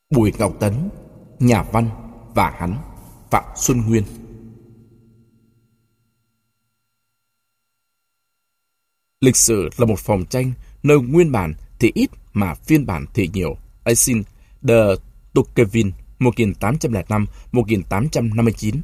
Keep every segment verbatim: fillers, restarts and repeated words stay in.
Bùi Ngọc Tấn, nhà văn và hắn, Phạm Xuân Nguyên. Lịch sử là một phòng tranh, nơi nguyên bản thì ít mà phiên bản thì nhiều. Asin de Tocqueville, một nghìn tám trăm lẻ năm đến một nghìn tám trăm năm mươi chín.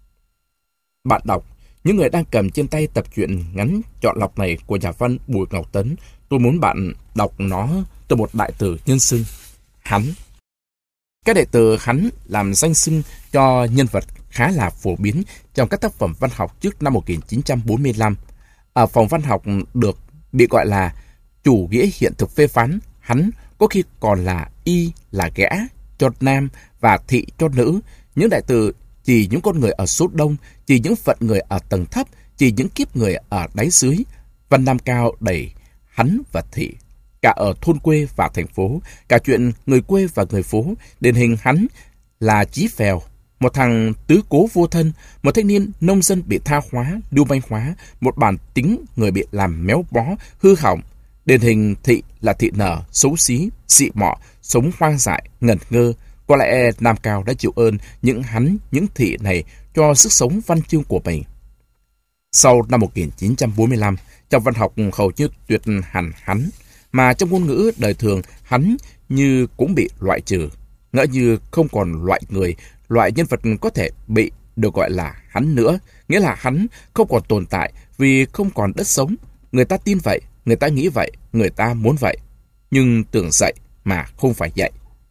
Bạn đọc, những người đang cầm trên tay tập truyện ngắn chọn lọc này của nhà văn Bùi Ngọc Tấn, tôi muốn bạn đọc nó từ một đại từ nhân xưng, hắn. Cái đại từ hắn làm danh xưng cho nhân vật khá là phổ biến trong các tác phẩm văn học trước năm một nghìn chín trăm bốn mươi lăm. Ở phòng văn học được bị gọi là chủ nghĩa hiện thực phê phán, hắn có khi còn là y là gã cho nam và thị cho nữ. Những đại từ chỉ những con người ở số đông, chỉ những phận người ở tầng thấp, chỉ những kiếp người ở đáy dưới. Văn Nam Cao đẩy hắn và thị, cả ở thôn quê và thành phố, cả chuyện người quê và người phố. Điển hình hắn là Chí Phèo, một thằng tứ cố vô thân, một thanh niên nông dân bị tha hóa, lưu manh hóa, một bản tính người bị làm méo bó, hư hỏng. Điển hình thị là thị nở, xấu xí, xị mọ, sống hoang dại, ngẩn ngơ. Có lẽ Nam Cao đã chịu ơn những hắn, những thị này cho sức sống văn chương của mình. Sau năm một nghìn chín trăm bốn mươi lăm, trong văn học hầu như tuyệt hẳn hắn, mà trong ngôn ngữ đời thường hắn như cũng bị loại trừ, ngỡ như không còn loại người, loại nhân vật có thể bị được gọi là hắn nữa, nghĩa là hắn không còn tồn tại vì không còn đất sống. Người ta tin vậy, người ta nghĩ vậy, người ta muốn vậy, nhưng tưởng dạy mà không phải dạy.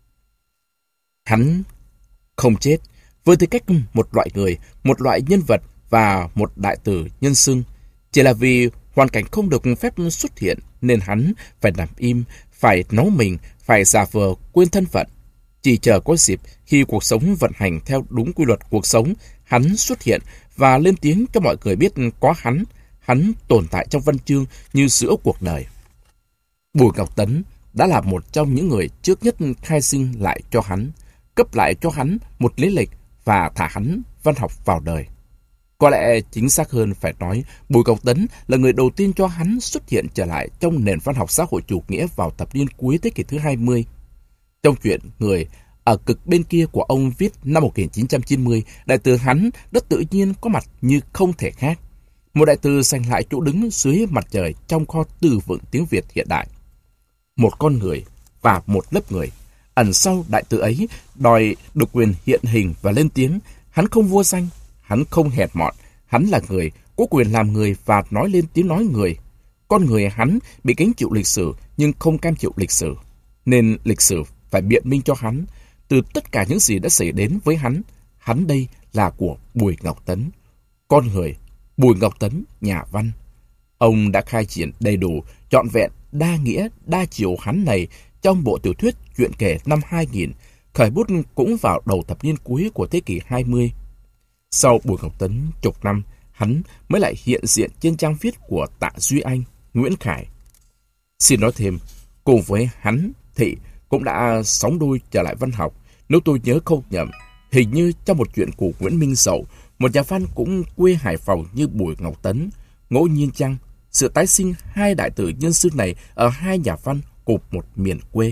Hắn không chết với tư cách một loại người, một loại nhân vật và một đại từ nhân xưng. Chỉ là vì hoàn cảnh không được phép xuất hiện nên hắn phải nằm im, phải nấu mình, phải giả vờ quên thân phận. Chỉ chờ có dịp khi cuộc sống vận hành theo đúng quy luật cuộc sống, hắn xuất hiện và lên tiếng cho mọi người biết có hắn. Hắn tồn tại trong văn chương như giữa cuộc đời. Bùi Ngọc Tấn đã là một trong những người trước nhất khai sinh lại cho hắn, cấp lại cho hắn một lý lịch và thả hắn văn học vào đời. Có lẽ chính xác hơn phải nói Bùi Ngọc Tấn là người đầu tiên cho hắn xuất hiện trở lại trong nền văn học xã hội chủ nghĩa vào thập niên cuối thế kỷ thứ hai mươi. Trong chuyện Người ở cực bên kia của ông viết năm một nghìn chín trăm chín mươi, đại từ hắn đã tự nhiên có mặt như không thể khác. Một đại từ giành lại chỗ đứng dưới mặt trời trong kho từ vựng tiếng Việt hiện đại. Một con người và một lớp người. Ẩn sau đại từ ấy đòi được quyền hiện hình và lên tiếng. Hắn không vua danh, hắn không hèn mọn, hắn là người, có quyền làm người và nói lên tiếng nói người. Con người hắn bị gánh chịu lịch sử nhưng không cam chịu lịch sử, nên lịch sử phải biện minh cho hắn từ tất cả những gì đã xảy đến với hắn. Hắn đây là của Bùi Ngọc Tấn, con người Bùi Ngọc Tấn, nhà văn. Ông đã khai triển đầy đủ, trọn vẹn, đa nghĩa, đa chiều hắn này trong bộ tiểu thuyết Chuyện kể năm hai nghìn, khởi bút cũng vào đầu thập niên cuối của thế kỷ hai mươi. Sau Bùi Ngọc Tấn chục năm, hắn mới lại hiện diện trên trang viết của Tạ Duy Anh, Nguyễn Khải. Xin nói thêm, cùng với hắn, thị cũng đã sóng đôi trở lại văn học. Nếu tôi nhớ không nhầm, hình như trong một chuyện của Nguyễn Minh Dậu, một nhà văn cũng quê Hải Phòng như Bùi Ngọc Tấn. Ngẫu nhiên chăng sự tái sinh hai đại tử nhân xưng này ở hai nhà văn cùng một miền quê?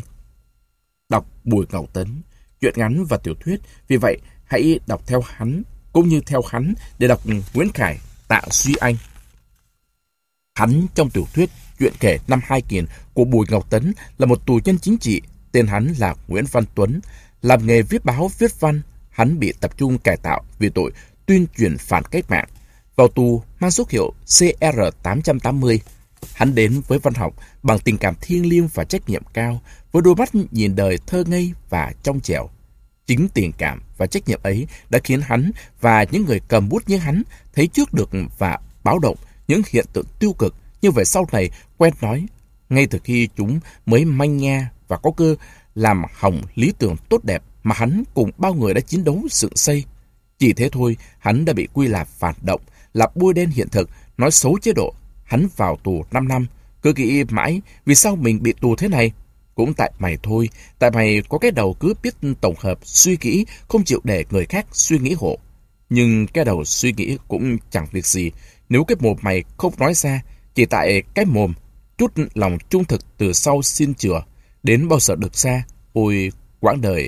Đọc Bùi Ngọc Tấn, truyện ngắn và tiểu thuyết, vì vậy hãy đọc theo hắn cũng như theo hắn để đọc Nguyễn Khải, Tạ Duy Anh. Hắn trong tiểu thuyết Chuyện kể năm hai nghìn của Bùi Ngọc Tấn là một tù nhân chính trị. Tên hắn là Nguyễn Văn Tuấn. Làm nghề viết báo viết văn, hắn bị tập trung cải tạo vì tội tuyên truyền phản cách mạng. Vào tù mang số hiệu C R tám trăm tám mươi. Hắn đến với văn học bằng tình cảm thiêng liêng và trách nhiệm cao, với đôi mắt nhìn đời thơ ngây và trong trẻo. Chính tình cảm và trách nhiệm ấy đã khiến hắn và những người cầm bút như hắn thấy trước được và báo động những hiện tượng tiêu cực như vậy sau này quen nói, ngay từ khi chúng mới manh nha và có cơ làm hỏng lý tưởng tốt đẹp mà hắn cùng bao người đã chiến đấu dựng xây. Chỉ thế thôi, hắn đã bị quy là phản động, là bôi đen hiện thực, nói xấu chế độ. Hắn vào tù năm năm, cứ nghĩ mãi vì sao mình bị tù thế này. Cũng tại mày thôi, tại mày có cái đầu cứ biết tổng hợp, suy nghĩ, không chịu để người khác suy nghĩ hộ. Nhưng cái đầu suy nghĩ cũng chẳng việc gì, nếu cái mồm mày không nói ra, chỉ tại cái mồm, chút lòng trung thực từ sau xin chừa, đến bao giờ được xa. Ôi, quãng đời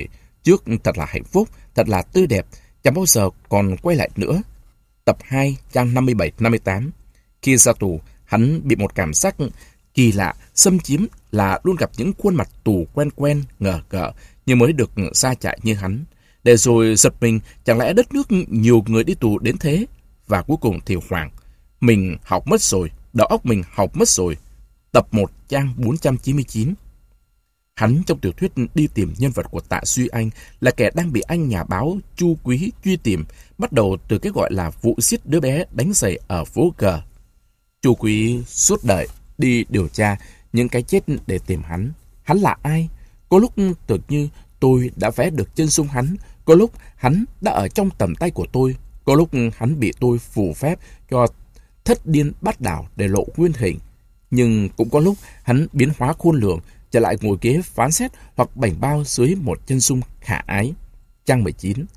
Trước thật là hạnh phúc, thật là tươi đẹp, chẳng bao giờ còn quay lại nữa. Tập hai, trang năm mươi bảy năm mươi tám. Khi ra tù, hắn bị một cảm giác kỳ lạ, xâm chiếm là luôn gặp những khuôn mặt tù quen quen, ngờ ngợ, như mới được ra trại như hắn. Để rồi giật mình, chẳng lẽ đất nước nhiều người đi tù đến thế? Và cuối cùng thì hoảng. Mình học mất rồi, đầu óc mình học mất rồi. Tập một, trang bốn trăm chín mươi chín. Hắn trong tiểu thuyết đi tìm nhân vật của Tạ Duy Anh là kẻ đang bị anh nhà báo Chu Quý truy tìm, bắt đầu từ cái gọi là vụ giết đứa bé đánh giày ở phố G. Chu Quý suốt đời đi điều tra những cái chết để tìm hắn. Hắn là ai? Có lúc tưởng như tôi đã vẽ được chân dung hắn, có lúc hắn đã ở trong tầm tay của tôi, có lúc hắn bị tôi phù phép cho thất điên bát đảo để lộ nguyên hình. Nhưng cũng có lúc hắn biến hóa khôn lường, trở lại ngồi ghế phán xét hoặc bảnh bao dưới một chân dung khả ái. Trang mười chín.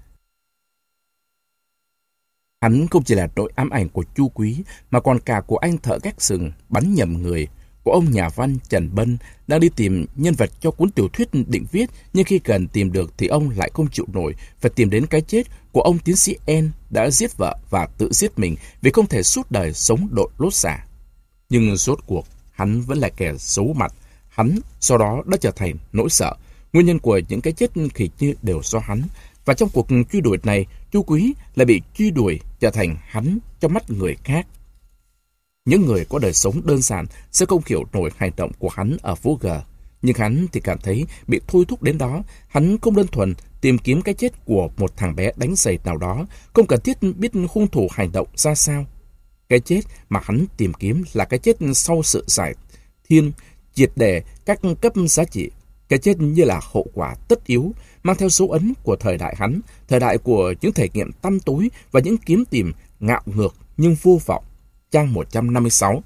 Hắn không chỉ là nỗi ám ảnh của Chu Quý, mà còn cả của anh thợ gác sừng bắn nhầm người, của ông nhà văn Trần Bân đang đi tìm nhân vật cho cuốn tiểu thuyết định viết, nhưng khi cần tìm được thì ông lại không chịu nổi, phải tìm đến cái chết của ông tiến sĩ N đã giết vợ và tự giết mình vì không thể suốt đời sống đội lốt xả. Nhưng rốt cuộc, hắn vẫn là kẻ xấu mặt. Hắn sau đó đã trở thành nỗi sợ. Nguyên nhân của những cái chết khỉ như đều do hắn. Và trong cuộc truy đuổi này, Chu Quý lại bị truy đuổi trở thành hắn trong mắt người khác. Những người có đời sống đơn giản sẽ không hiểu nổi hành động của hắn ở phố G. Nhưng hắn thì cảm thấy bị thôi thúc đến đó. Hắn không đơn thuần tìm kiếm cái chết của một thằng bé đánh giày nào đó, không cần thiết biết hung thủ hành động ra sao. Cái chết mà hắn tìm kiếm là cái chết sau sự giải thiên, triệt để các cấp giá trị. Cái chết như là hậu quả tất yếu, mang theo dấu ấn của thời đại hắn, thời đại của những thể nghiệm tăm tối và những kiếm tìm ngạo ngược nhưng vô vọng. Trang một trăm năm mươi sáu.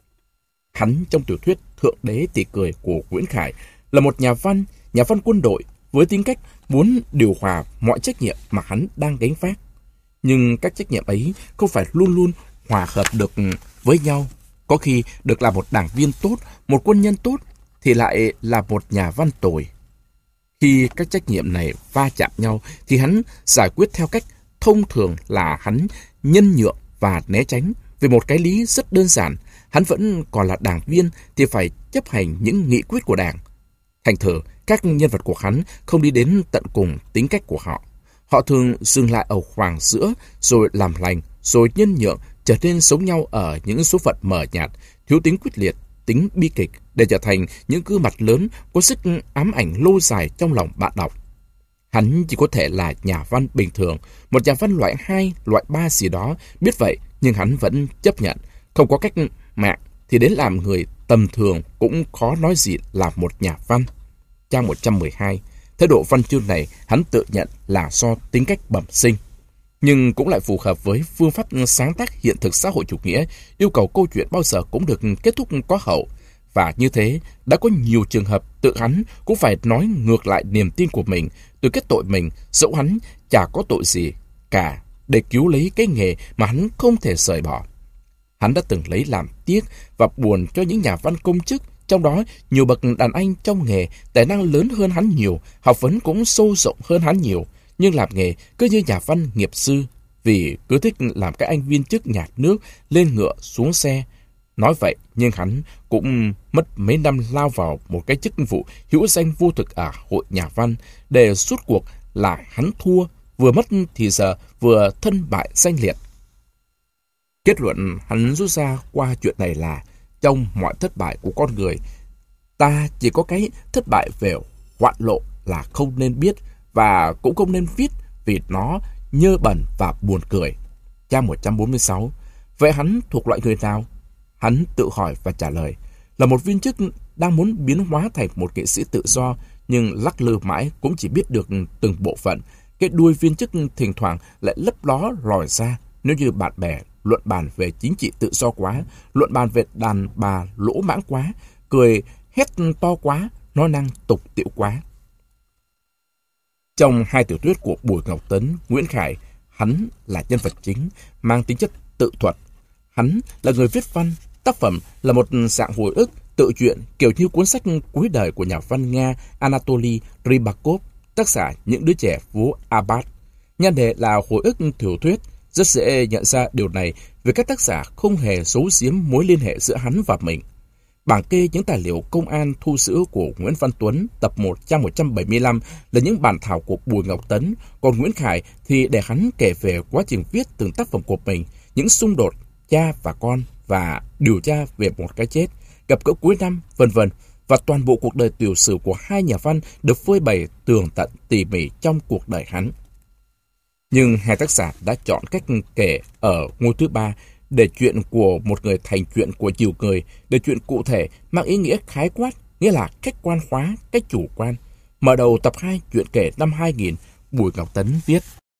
Hắn trong tiểu thuyết Thượng Đế Tỉ Cười của Nguyễn Khải là một nhà văn, nhà văn quân đội với tính cách muốn điều hòa mọi trách nhiệm mà hắn đang gánh vác. Nhưng các trách nhiệm ấy không phải luôn luôn hòa hợp được với nhau. Có khi được là một đảng viên tốt, một quân nhân tốt, thì lại là một nhà văn tồi. Khi các trách nhiệm này va chạm nhau, thì hắn giải quyết theo cách thông thường là hắn nhân nhượng và né tránh. Vì một cái lý rất đơn giản, hắn vẫn còn là đảng viên thì phải chấp hành những nghị quyết của đảng. Thành thử, các nhân vật của hắn không đi đến tận cùng tính cách của họ. Họ thường dừng lại ở khoảng giữa, rồi làm lành, rồi nhân nhượng, trở nên sống nhau ở những số phận mờ nhạt, thiếu tính quyết liệt, tính bi kịch, để trở thành những gương mặt lớn có sức ám ảnh lâu dài trong lòng bạn đọc. Hắn chỉ có thể là nhà văn bình thường, một nhà văn loại hai, loại ba gì đó, biết vậy nhưng hắn vẫn chấp nhận. Không có cách mạng thì đến làm người tầm thường cũng khó nói gì là một nhà văn. Trang một trăm mười hai. Thái độ văn chương này hắn tự nhận là do tính cách bẩm sinh, nhưng cũng lại phù hợp với phương pháp sáng tác hiện thực xã hội chủ nghĩa, yêu cầu câu chuyện bao giờ cũng được kết thúc có hậu. Và như thế, đã có nhiều trường hợp tự hắn cũng phải nói ngược lại niềm tin của mình, từ kết tội mình, dẫu hắn chả có tội gì cả, để cứu lấy cái nghề mà hắn không thể rời bỏ. Hắn đã từng lấy làm tiếc và buồn cho những nhà văn công chức, trong đó nhiều bậc đàn anh trong nghề, tài năng lớn hơn hắn nhiều, học vấn cũng sâu rộng hơn hắn nhiều, nhưng làm nghề cứ như nhà văn nghiệp dư, vì cứ thích làm các anh viên chức nhạt nước, lên ngựa xuống xe. Nói vậy, nhưng hắn cũng mất mấy năm lao vào một cái chức vụ hữu danh vô thực ở hội nhà văn, để suốt cuộc là hắn thua, vừa mất thì giờ, vừa thân bại danh liệt. Kết luận hắn rút ra qua chuyện này là, trong mọi thất bại của con người, ta chỉ có cái thất bại về hoạn lộ là không nên biết, và cũng không nên viết vì nó nhơ bẩn và buồn cười. Trang một trăm bốn mươi sáu. Vậy hắn thuộc loại người nào? Hắn tự hỏi và trả lời, là một viên chức đang muốn biến hóa thành một nghệ sĩ tự do, nhưng lắc lư mãi cũng chỉ biết được từng bộ phận. Cái đuôi viên chức thỉnh thoảng lại lấp ló lòi ra. Nếu như bạn bè luận bàn về chính trị tự do quá, luận bàn về đàn bà lỗ mãng quá, cười hét to quá, nói năng tục tĩu quá. Trong hai tiểu thuyết của Bùi Ngọc Tấn, Nguyễn Khải, hắn là nhân vật chính, mang tính chất tự thuật. Hắn là người viết văn, tác phẩm là một dạng hồi ức, tự truyện kiểu như cuốn sách cuối đời của nhà văn Nga Anatoly Rybakov, tác giả Những đứa trẻ phố Abat. Nhan đề là hồi ức tiểu thuyết. Rất dễ nhận ra điều này vì các tác giả không hề giấu giếm mối liên hệ giữa hắn và mình. Bảng kê những tài liệu công an thu giữ của Nguyễn Văn Tuấn tập một trang một trăm bảy mươi lăm là những bản thảo của Bùi Ngọc Tấn, còn Nguyễn Khải thì để hắn kể về quá trình viết từng tác phẩm của mình, những xung đột cha và con và điều tra về một cái chết, gặp gỡ cuối năm, vân vân, và toàn bộ cuộc đời tiểu sử của hai nhà văn được phơi bày tường tận tỉ mỉ trong cuộc đời hắn. Nhưng hai tác giả đã chọn cách kể ở ngôi thứ ba để chuyện của một người thành chuyện của nhiều người, để chuyện cụ thể mang ý nghĩa khái quát, nghĩa là cách quan hóa, cách chủ quan. Mở đầu tập hai chuyện kể năm hai nghìn, Bùi Ngọc Tấn viết: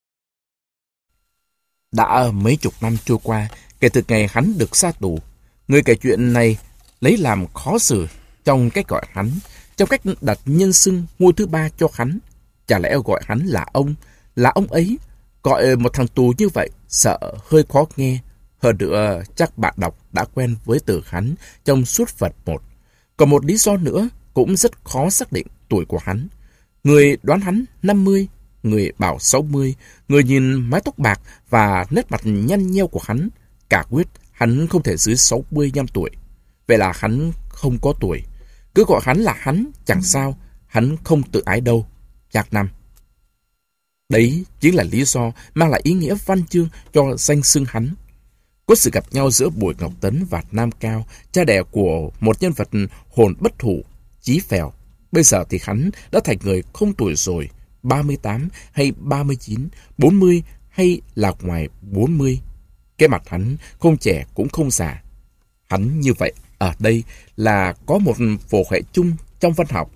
Đã mấy chục năm trôi qua kể từ ngày hắn được ra tù, người kể chuyện này lấy làm khó xử trong cách gọi hắn, trong cách đặt nhân xưng ngôi thứ ba cho hắn. Chả lẽ gọi hắn là ông, là ông ấy? Gọi một thằng tù như vậy sợ hơi khó nghe. Hơn nữa, chắc bạn đọc đã quen với từ hắn trong suốt phần một. Còn một lý do nữa cũng rất khó xác định tuổi của hắn. Người đoán hắn năm mươi, người bảo sáu mươi, người nhìn mái tóc bạc và nét mặt nhăn nheo của hắn, cả quyết hắn không thể dưới sáu mươi lăm tuổi. Vậy là hắn không có tuổi. Cứ gọi hắn là hắn, chẳng sao, hắn không tự ái đâu. Trạc Năm. Đấy chính là lý do mang lại ý nghĩa văn chương cho danh xưng hắn. Có sự gặp nhau giữa Bùi Ngọc Tấn và Nam Cao, cha đẻ của một nhân vật hồn bất hủ, chí phèo. Bây giờ thì hắn đã thành người không tuổi rồi, ba mươi tám hay ba mươi chín, bốn mươi hay là ngoài bốn mươi. Cái mặt hắn không trẻ cũng không già. Hắn như vậy ở đây là có một phổ hệ chung trong văn học.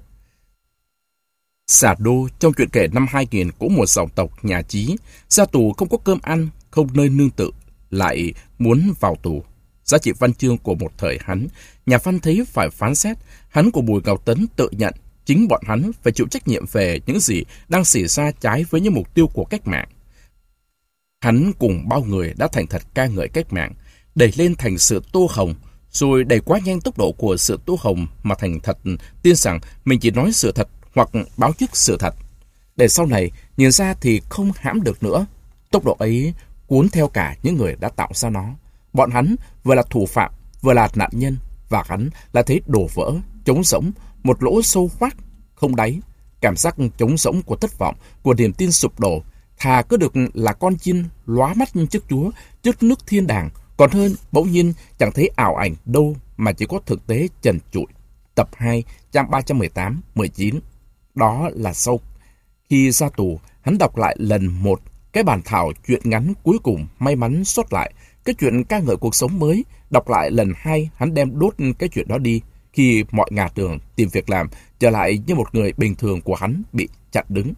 Xà Đô trong chuyện kể năm hai nghìn cũng một dòng tộc nhà Chí, ra tù không có cơm ăn, không nơi nương tựa, lại muốn vào tù. Giá trị văn chương của một thời hắn, nhà văn thấy phải phán xét. Hắn của Bùi Ngọc Tấn tự nhận chính bọn hắn phải chịu trách nhiệm về những gì đang xảy ra trái với những mục tiêu của cách mạng. Hắn cùng bao người đã thành thật ca ngợi cách mạng, đẩy lên thành sự tô hồng, rồi đẩy quá nhanh tốc độ của sự tô hồng mà thành thật tin rằng mình chỉ nói sự thật hoặc báo trước sự thật. Để sau này nhìn ra thì không hãm được nữa. Tốc độ ấy cuốn theo cả những người đã tạo ra nó. Bọn hắn vừa là thủ phạm, vừa là nạn nhân, và hắn là thấy đổ vỡ, trống rỗng, một lỗ sâu hoác, không đáy. Cảm giác trống rỗng của thất vọng, của niềm tin sụp đổ, thà cứ được là con chiên lóa mắt trước Chúa, trước nước thiên đàng, còn hơn bỗng nhiên chẳng thấy ảo ảnh đâu mà chỉ có thực tế trần trụi. Tập hai, trang ba trăm mười tám mười chín. Đó là sau khi ra tù, hắn đọc lại lần một cái bản thảo truyện ngắn cuối cùng may mắn sót lại, cái chuyện ca ngợi cuộc sống mới. Đọc lại lần hai, hắn đem đốt cái chuyện đó đi, khi mọi ngả đường tìm việc làm, trở lại như một người bình thường của hắn bị chặn đứng.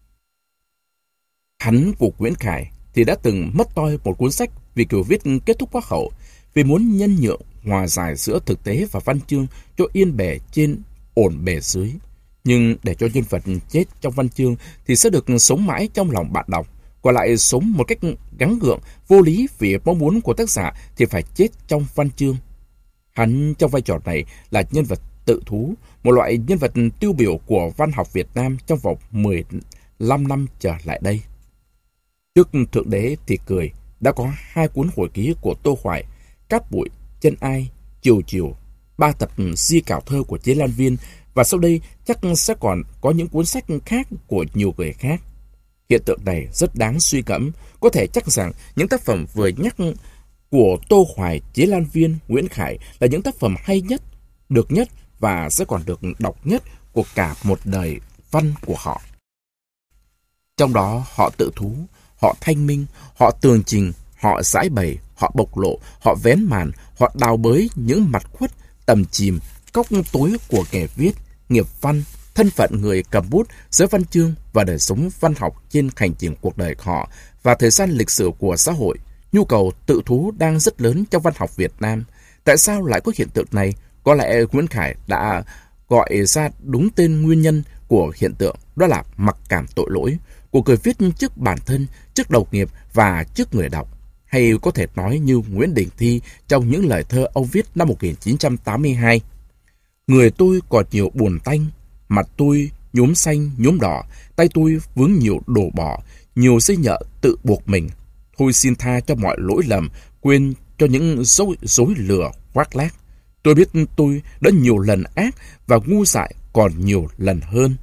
Hắn của Nguyễn Khải thì đã từng mất toi một cuốn sách vì kiểu viết kết thúc quá hậu, vì muốn nhân nhượng hòa giải giữa thực tế và văn chương cho yên bề trên ổn bề dưới. Nhưng để cho nhân vật chết trong văn chương thì sẽ được sống mãi trong lòng bạn đọc, còn lại sống một cách gắng gượng, vô lý vì mong muốn của tác giả thì phải chết trong văn chương. Hắn trong vai trò này là nhân vật tự thú, một loại nhân vật tiêu biểu của văn học Việt Nam trong vòng mười lăm năm trở lại đây. Trước Thượng Đế thì cười, đã có hai cuốn hồi ký của Tô Hoài, Cát Bụi, Chân Ai, Chiều Chiều, ba tập di cảo thơ của Chế Lan Viên, và sau đây chắc sẽ còn có những cuốn sách khác của nhiều người khác. Hiện tượng này rất đáng suy ngẫm. Có thể chắc rằng những tác phẩm vừa nhắc của Tô Hoài, Chế Lan Viên, Nguyễn Khải là những tác phẩm hay nhất, được nhất và sẽ còn được đọc nhất của cả một đời văn của họ. Trong đó họ tự thú, họ thanh minh, họ tường trình, họ giải bày, họ bộc lộ, họ vén màn, họ đào bới những mặt khuất, tầm chìm, góc tối của kẻ viết, nghiệp văn, thân phận người cầm bút, giới văn chương và đời sống văn học trên hành trình cuộc đời họ và thời gian lịch sử của xã hội. Nhu cầu tự thú đang rất lớn trong văn học Việt Nam. Tại sao lại có hiện tượng này? Có lẽ Nguyễn Khải đã gọi ra đúng tên nguyên nhân của hiện tượng, đó là mặc cảm tội lỗi của người viết trước bản thân, trước đồng nghiệp và trước người đọc. Hay có thể nói như Nguyễn Đình Thi trong những lời thơ ông viết năm một nghìn chín trăm tám mươi hai. Người tôi còn nhiều buồn tanh, mặt tôi nhuốm xanh, nhuốm đỏ, tay tôi vướng nhiều đồ bỏ, nhiều dây nhợ tự buộc mình. Thôi xin tha cho mọi lỗi lầm, quên cho những dối, dối lừa khoác lác. Tôi biết tôi đã nhiều lần ác và ngu dại còn nhiều lần hơn.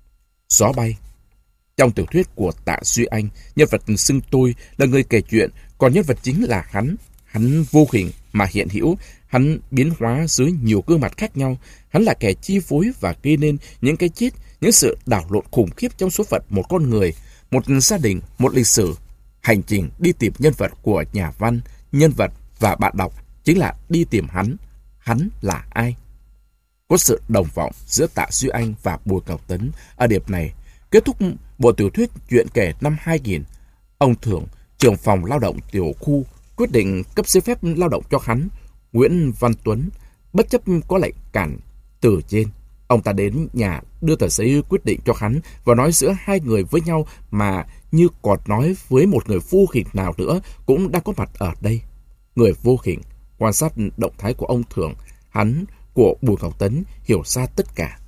Gió bay. Trong tiểu thuyết của Tạ Duy Anh, nhân vật xưng tôi là người kể chuyện, còn nhân vật chính là hắn. Hắn vô hình mà hiện hữu, hắn biến hóa dưới nhiều gương mặt khác nhau. Hắn là kẻ chi phối và gây nên những cái chết, những sự đảo lộn khủng khiếp trong số phận một con người, một gia đình, một lịch sử. Hành trình đi tìm nhân vật của nhà văn, nhân vật và bạn đọc chính là đi tìm hắn. Hắn là ai? Có sự đồng vọng giữa Tạ Duy Anh và Bùi Ngọc Tấn ở điểm này. Kết thúc bộ tiểu thuyết Chuyện kể năm hai nghìn, ông Thưởng, trưởng phòng lao động tiểu khu, quyết định cấp giấy phép lao động cho hắn. Nguyễn Văn Tuấn, bất chấp có lệnh cản từ trên, ông ta đến nhà đưa tờ giấy quyết định cho hắn và nói giữa hai người với nhau mà như còn nói với một người vô hình nào nữa cũng đang có mặt ở đây. Người vô hình quan sát động thái của ông Thưởng, hắn của Bùi Ngọc Tấn hiểu ra tất cả.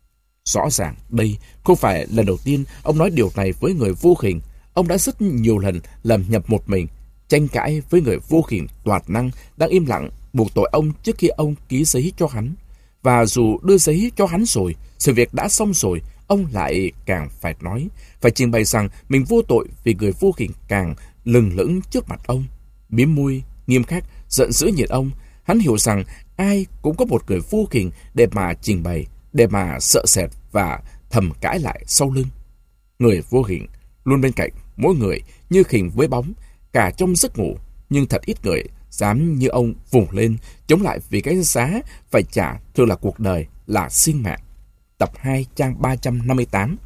Rõ ràng đây không phải lần đầu tiên ông nói điều này với người vô hình. Ông đã rất nhiều lần lầm nhập một mình, tranh cãi với người vô hình toạt năng đang im lặng buộc tội ông trước khi ông ký giấy cho hắn. Và dù đưa giấy cho hắn rồi, sự việc đã xong rồi, ông lại càng phải nói, phải trình bày rằng mình vô tội vì người vô hình càng lừng lững trước mặt ông. Biếm môi, nghiêm khắc, giận dữ nhìn ông. Hắn hiểu rằng ai cũng có một người vô hình để mà trình bày, để mà sợ sệt và thầm cãi lại sau lưng. Người vô hình luôn bên cạnh mỗi người như hình với bóng, cả trong giấc ngủ, nhưng thật ít người dám như ông vùng lên chống lại vì cái giá phải trả thường là cuộc đời, là sinh mạng. Tập hai trang ba trăm năm mươi tám.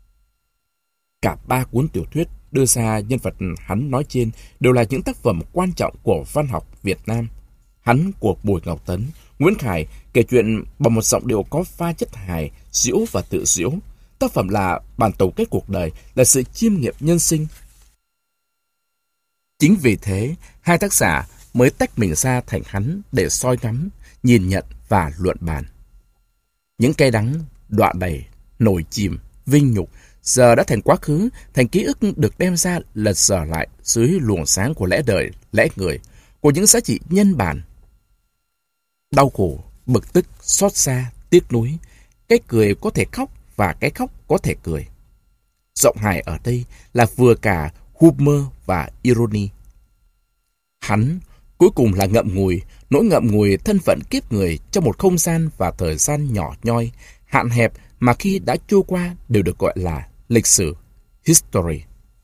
Cả ba cuốn tiểu thuyết đưa ra nhân vật hắn nói trên đều là những tác phẩm quan trọng của văn học Việt Nam. Hắn của Bùi Ngọc Tấn, Nguyễn Khải kể chuyện bằng một giọng điệu có pha chất hài, giễu và tự giễu. Tác phẩm là bản tổng kết cuộc đời, là sự chiêm nghiệm nhân sinh. Chính vì thế, hai tác giả mới tách mình ra thành hắn để soi ngắm, nhìn nhận và luận bàn. Những cay đắng, đọa đầy, nổi chìm, vinh nhục giờ đã thành quá khứ, thành ký ức được đem ra lật dở lại dưới luồng sáng của lẽ đời, lẽ người, của những giá trị nhân bản. Đau khổ, bực tức, xót xa, tiếc nuối, cái cười có thể khóc và cái khóc có thể cười. Giọng hài ở đây là vừa cả humor và irony. Hắn cuối cùng là ngậm ngùi, nỗi ngậm ngùi thân phận kiếp người trong một không gian và thời gian nhỏ nhoi, hạn hẹp mà khi đã trôi qua đều được gọi là lịch sử, history.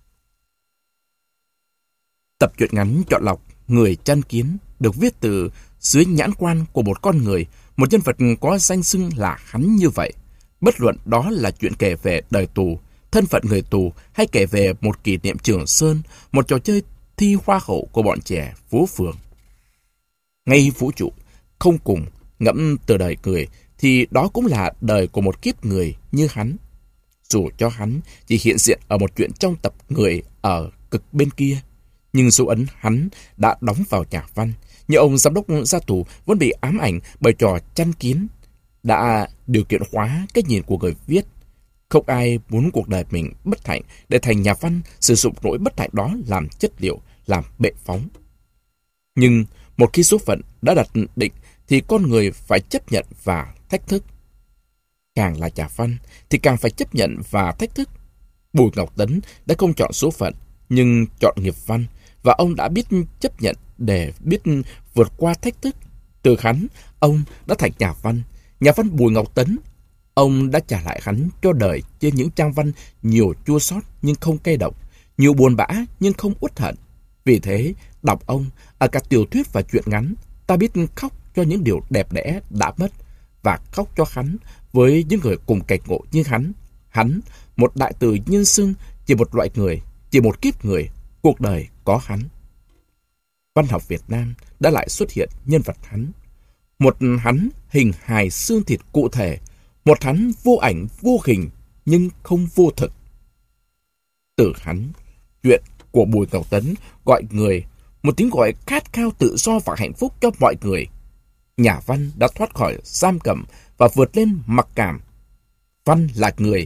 Tập truyện ngắn chọn lọc Người Chăn Kiến được viết từ dưới nhãn quan của một con người, một nhân vật có danh xưng là hắn như vậy. Bất luận đó là chuyện kể về đời tù, thân phận người tù hay kể về một kỷ niệm Trường Sơn, một trò chơi thi hoa hậu của bọn trẻ phố phường. Ngay vũ trụ, không cùng, ngẫm từ đời người, thì đó cũng là đời của một kiếp người như hắn. Dù cho hắn chỉ hiện diện ở một chuyện trong tập người ở cực bên kia, nhưng dấu ấn hắn đã đóng vào nhà văn. Như ông giám đốc ra tù vẫn bị ám ảnh bởi trò chăn kiến, đã điều kiện hóa cái nhìn của người viết. Không ai muốn cuộc đời mình bất hạnh để thành nhà văn sử dụng nỗi bất hạnh đó làm chất liệu, làm bệ phóng. Nhưng một khi số phận đã đặt định thì con người phải chấp nhận và thách thức. Càng là nhà văn thì càng phải chấp nhận và thách thức. Bùi Ngọc Tấn đã không chọn số phận nhưng chọn nghiệp văn, và ông đã biết chấp nhận để biết vượt qua thách thức. Từ hắn, ông đã thành nhà văn. Nhà văn Bùi Ngọc Tấn, ông đã trả lại hắn cho đời trên những trang văn nhiều chua xót nhưng không cay độc, nhiều buồn bã nhưng không uất hận. Vì thế, đọc ông ở cả tiểu thuyết và truyện ngắn, ta biết khóc cho những điều đẹp đẽ đã mất và khóc cho hắn với những người cùng cảnh ngộ như hắn. Hắn, một đại từ nhân xưng, chỉ một loại người, chỉ một kiếp người, cuộc đời có hắn. Văn học Việt Nam đã lại xuất hiện nhân vật hắn. Một hắn hình hài xương thịt cụ thể, một hắn vô ảnh vô hình nhưng không vô thực. Từ hắn, chuyện của Bùi Ngọc Tấn gọi người, một tiếng gọi khát khao tự do và hạnh phúc cho mọi người. Nhà văn đã thoát khỏi giam cầm và vượt lên mặc cảm. Văn là người,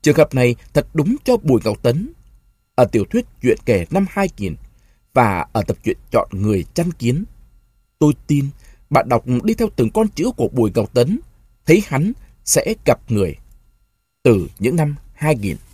Trường hợp này thật đúng cho Bùi Ngọc Tấn. Ở tiểu thuyết Chuyện kể năm hai nghìn và ở tập truyện Chọn người chăn kiến, tôi tin bạn đọc đi theo từng con chữ của Bùi Ngọc Tấn, thấy hắn sẽ gặp người. Từ những năm hai nghìn.